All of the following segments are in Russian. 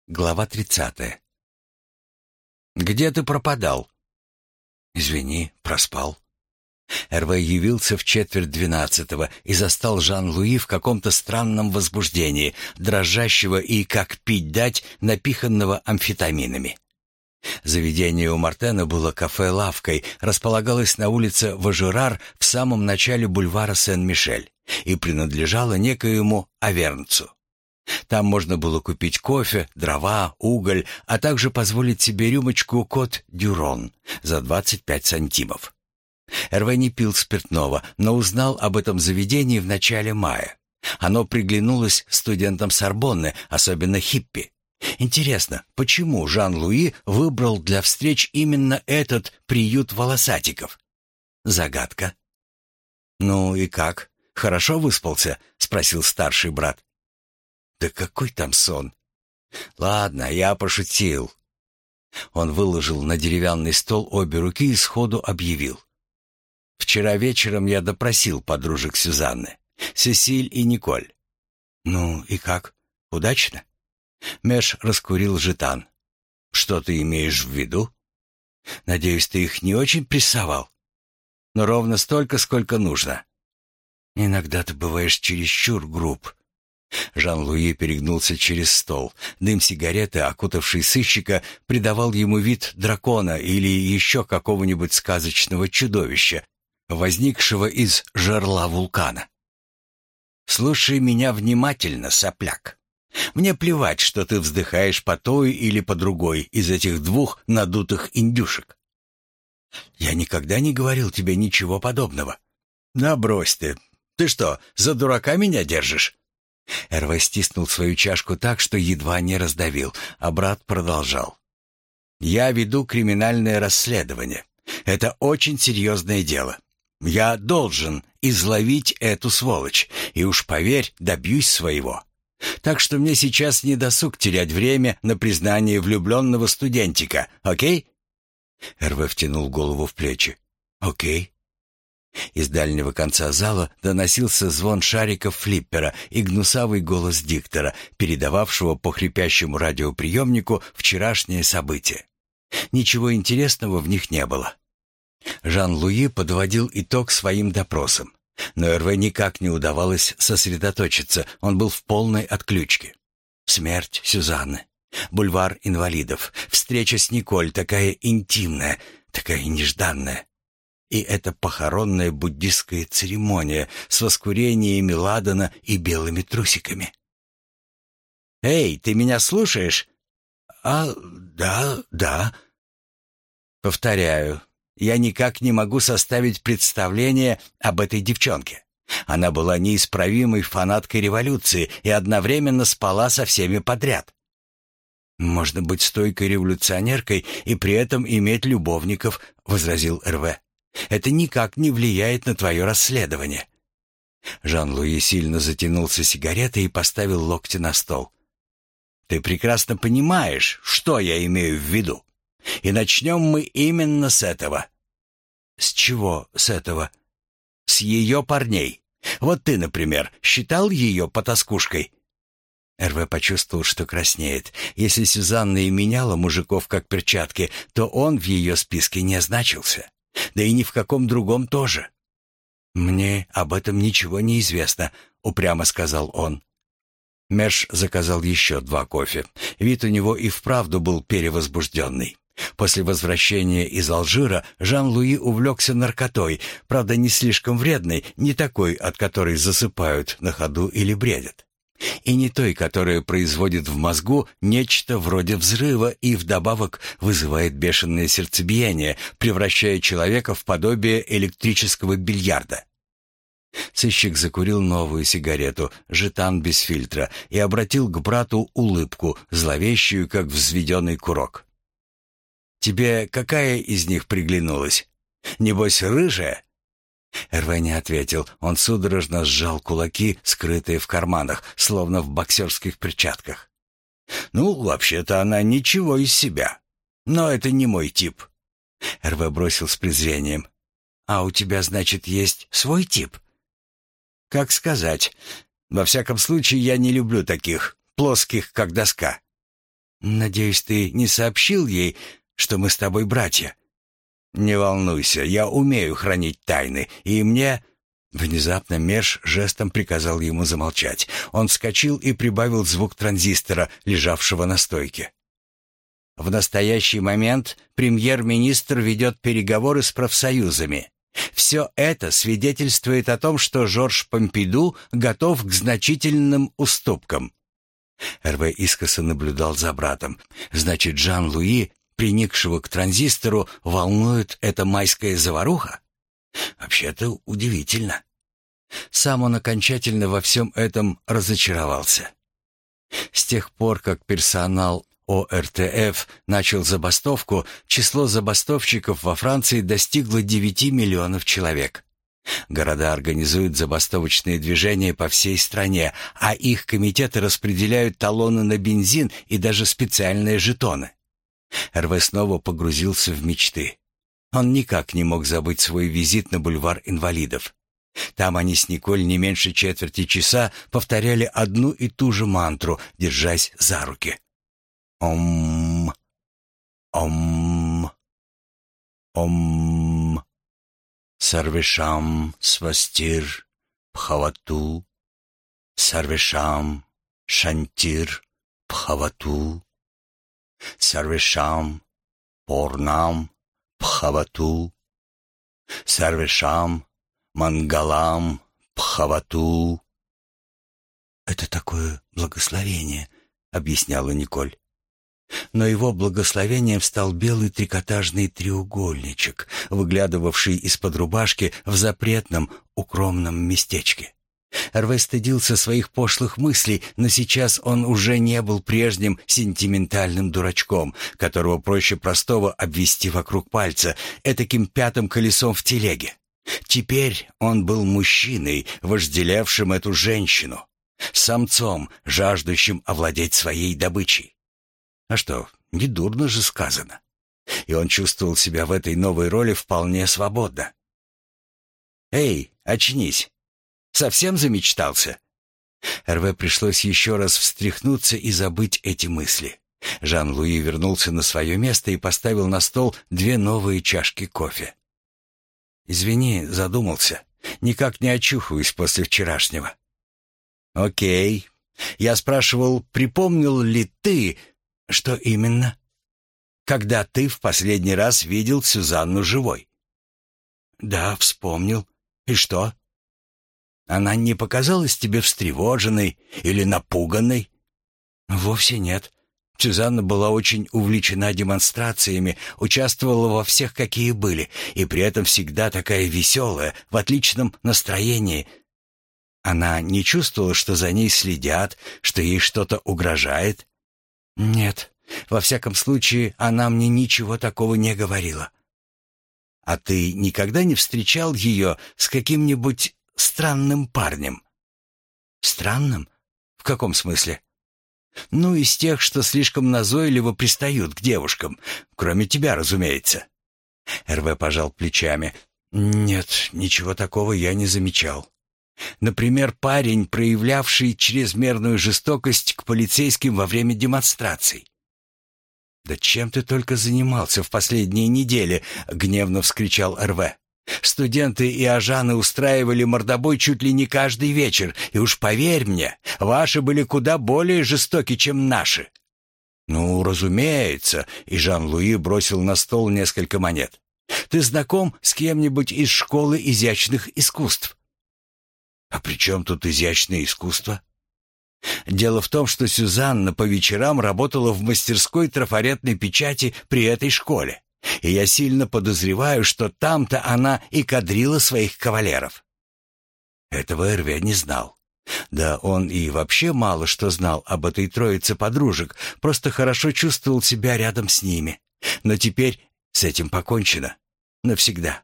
Глава 30. «Где ты пропадал?» «Извини, проспал». Эрве явился в 11:45 и застал Жан-Луи в каком-то странном возбуждении, дрожащего и, как пить дать, напиханного амфетаминами. Заведение у Мартена было кафе-лавкой, располагалось на улице Важерар в самом начале бульвара Сен-Мишель и принадлежало некоему Авернцу. Там можно было купить кофе, дрова, уголь, а также позволить себе рюмочку Кот-Дюрон за 25 сантимов. Эрве не пил спиртного, но узнал об этом заведении в начале мая. Оно приглянулось студентам Сорбонны, особенно хиппи. Интересно, почему Жан-Луи выбрал для встреч именно этот приют волосатиков? Загадка. «Ну и как? Хорошо выспался?» — спросил старший брат. «Да какой там сон? Ладно, я пошутил». Он выложил на деревянный стол обе руки и сходу объявил. «Вчера вечером я допросил подружек Сюзанны, Сесиль и Николь». «Ну и как? Удачно?» Меш раскурил жетан. «Что ты имеешь в виду?» «Надеюсь, ты их не очень прессовал?» «Но ровно столько, сколько нужно». «Иногда ты бываешь чересчур груб». Жан-Луи перегнулся через стол. Дым сигареты, окутавший сыщика, придавал ему вид дракона или еще какого-нибудь сказочного чудовища, возникшего из жерла вулкана. «Слушай меня внимательно, сопляк. Мне плевать, что ты вздыхаешь по той или по другой из этих двух надутых индюшек. Я никогда не говорил тебе ничего подобного». «Да брось ты. Ты что, за дурака меня держишь?» Эрве стиснул свою чашку так, что едва не раздавил, а брат продолжал. «Я веду криминальное расследование. Это очень серьезное дело. Я должен изловить эту сволочь, и уж поверь, добьюсь своего. Так что мне сейчас не досуг терять время на признание влюбленного студентика, окей?» Эрве втянул голову в плечи. «Окей». Из дальнего конца зала доносился звон шариков флиппера и гнусавый голос диктора, передававшего по хрипящему радиоприемнику вчерашнее событие. Ничего интересного в них не было. Жан-Луи подводил итог своим допросам, но Эрве никак не удавалось сосредоточиться, он был в полной отключке. Смерть Сюзанны, бульвар инвалидов, встреча с Николь, такая интимная, такая нежданная. И эта похоронная буддистская церемония с воскурениями ладана и белыми трусиками. «Эй, ты меня слушаешь?» Да». «Повторяю, я никак не могу составить представление об этой девчонке. Она была неисправимой фанаткой революции и одновременно спала со всеми подряд. Можно быть стойкой революционеркой и при этом иметь любовников», — возразил Эрве. «Это никак не влияет на твое расследование». Жан-Луи сильно затянулся сигаретой и поставил локти на стол. «Ты прекрасно понимаешь, что я имею в виду. И начнем мы именно с этого». «С чего с этого?» «С ее парней. Вот ты, например, считал ее потаскушкой?» Эрве почувствовал, что краснеет. Если Сюзанна и меняла мужиков как перчатки, то он в ее списке не значился. Да и ни в каком другом тоже. «Мне об этом ничего не известно», — упрямо сказал он. Меш заказал еще 2 кофе. Вид у него и вправду был перевозбужденный. После возвращения из Алжира Жан-Луи увлекся наркотой, правда, не слишком вредной, не такой, от которой засыпают на ходу или бредят. И не той, которая производит в мозгу нечто вроде взрыва и вдобавок вызывает бешеное сердцебиение, превращая человека в подобие электрического бильярда. Сыщик закурил новую сигарету, жетан без фильтра, и обратил к брату улыбку, зловещую, как взведенный курок. «Тебе какая из них приглянулась? Небось, рыжая?» Эрве не ответил. Он судорожно сжал кулаки, скрытые в карманах, словно в боксерских перчатках. «Ну, вообще-то она ничего из себя. Но это не мой тип». Эрве бросил с презрением. «А у тебя, значит, есть свой тип?» «Как сказать. Во всяком случае, я не люблю таких, плоских, как доска». Надеюсь, ты не сообщил ей, что мы с тобой братья?» «Не волнуйся, я умею хранить тайны, и мне...» Внезапно Мерш жестом приказал ему замолчать. Он вскочил и прибавил звук транзистора, лежавшего на стойке. «В настоящий момент премьер-министр ведет переговоры с профсоюзами. Все это свидетельствует о том, что Жорж Помпиду готов к значительным уступкам». Эрве искоса наблюдал за братом. Значит, Жан-Луи, приникшего к транзистору, волнует эта майская заваруха? Вообще-то удивительно. Сам он окончательно во всем этом разочаровался. С тех пор, как персонал ОРТФ начал забастовку, число забастовщиков во Франции достигло 9 миллионов человек. Города организуют забастовочные движения по всей стране, а их комитеты распределяют талоны на бензин и даже специальные жетоны. Эрве снова погрузился в мечты. Он никак не мог забыть свой визит на бульвар инвалидов. Там они с Николь не меньше четверти часа повторяли одну и ту же мантру, держась за руки. Ом, ом, ом. Сарвешам свастир бхавату, сарвешам шантир бхавату, сарвешам порнам бхавату, сарвешам мангалам бхавату. «Это такое благословение», — объясняла Николь. Но его благословением стал белый трикотажный треугольничек, выглядывавший из-под рубашки в запретном, укромном местечке. Эрве стыдился своих пошлых мыслей, но сейчас он уже не был прежним сентиментальным дурачком, которого проще простого обвести вокруг пальца, этаким пятым колесом в телеге. Теперь он был мужчиной, вожделевшим эту женщину, самцом, жаждущим овладеть своей добычей. А что, недурно же сказано. И он чувствовал себя в этой новой роли вполне свободно. «Эй, очнись! Совсем замечтался?» Эрве пришлось еще раз встряхнуться и забыть эти мысли. Жан-Луи вернулся на свое место и поставил на стол 2 новые чашки кофе. «Извини, задумался. Никак не очухаюсь после вчерашнего». «Окей. Я спрашивал, припомнил ли ты...» «Что именно?» «Когда ты в последний раз видел Сюзанну живой?» «Да, вспомнил. И что?» «Она не показалась тебе встревоженной или напуганной?» «Вовсе нет. Сюзанна была очень увлечена демонстрациями, участвовала во всех, какие были, и при этом всегда такая веселая, в отличном настроении. Она не чувствовала, что за ней следят, что ей что-то угрожает?» «Нет, во всяком случае, она мне ничего такого не говорила». «А ты никогда не встречал ее с каким-нибудь странным парнем?» «Странным? В каком смысле?» «Ну, из тех, что слишком назойливо пристают к девушкам, кроме тебя, разумеется». Эрве пожал плечами. «Нет, ничего такого я не замечал. Например, парень, проявлявший чрезмерную жестокость к полицейским во время демонстраций». «Да чем ты только занимался в последние недели?» — гневно вскричал Эрве. «Студенты и ажаны устраивали мордобой чуть ли не каждый вечер, и уж поверь мне, ваши были куда более жестоки, чем наши». «Ну, разумеется», — и Жан-Луи бросил на стол несколько монет. «Ты знаком с кем-нибудь из школы изящных искусств?» «А при чем тут изящное искусство?» «Дело в том, что Сюзанна по вечерам работала в мастерской трафаретной печати при этой школе, и я сильно подозреваю, что там-то она и кадрила своих кавалеров». Этого Эрве не знал. Да он и вообще мало что знал об этой троице подружек, просто хорошо чувствовал себя рядом с ними. Но теперь с этим покончено. Навсегда.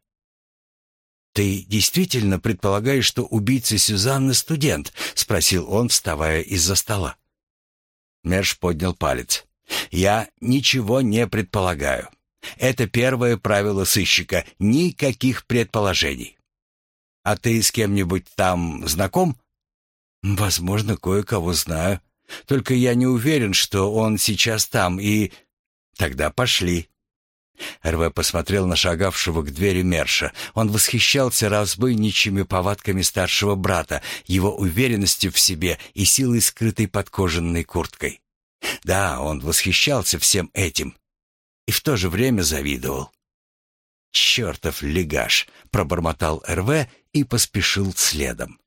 «Ты действительно предполагаешь, что убийца Сюзанны студент?» — спросил он, вставая из-за стола. Мерш поднял палец. «Я ничего не предполагаю. Это первое правило сыщика — никаких предположений. А ты с кем-нибудь там знаком?» «Возможно, кое-кого знаю. Только я не уверен, что он сейчас там, и... Тогда пошли». Эрве посмотрел на шагавшего к двери Мерша. Он восхищался разбойничьими повадками старшего брата, его уверенностью в себе и силой, скрытой под кожаной курткой. Да, он восхищался всем этим и в то же время завидовал. «Чертов легаш!» — пробормотал Эрве и поспешил следом.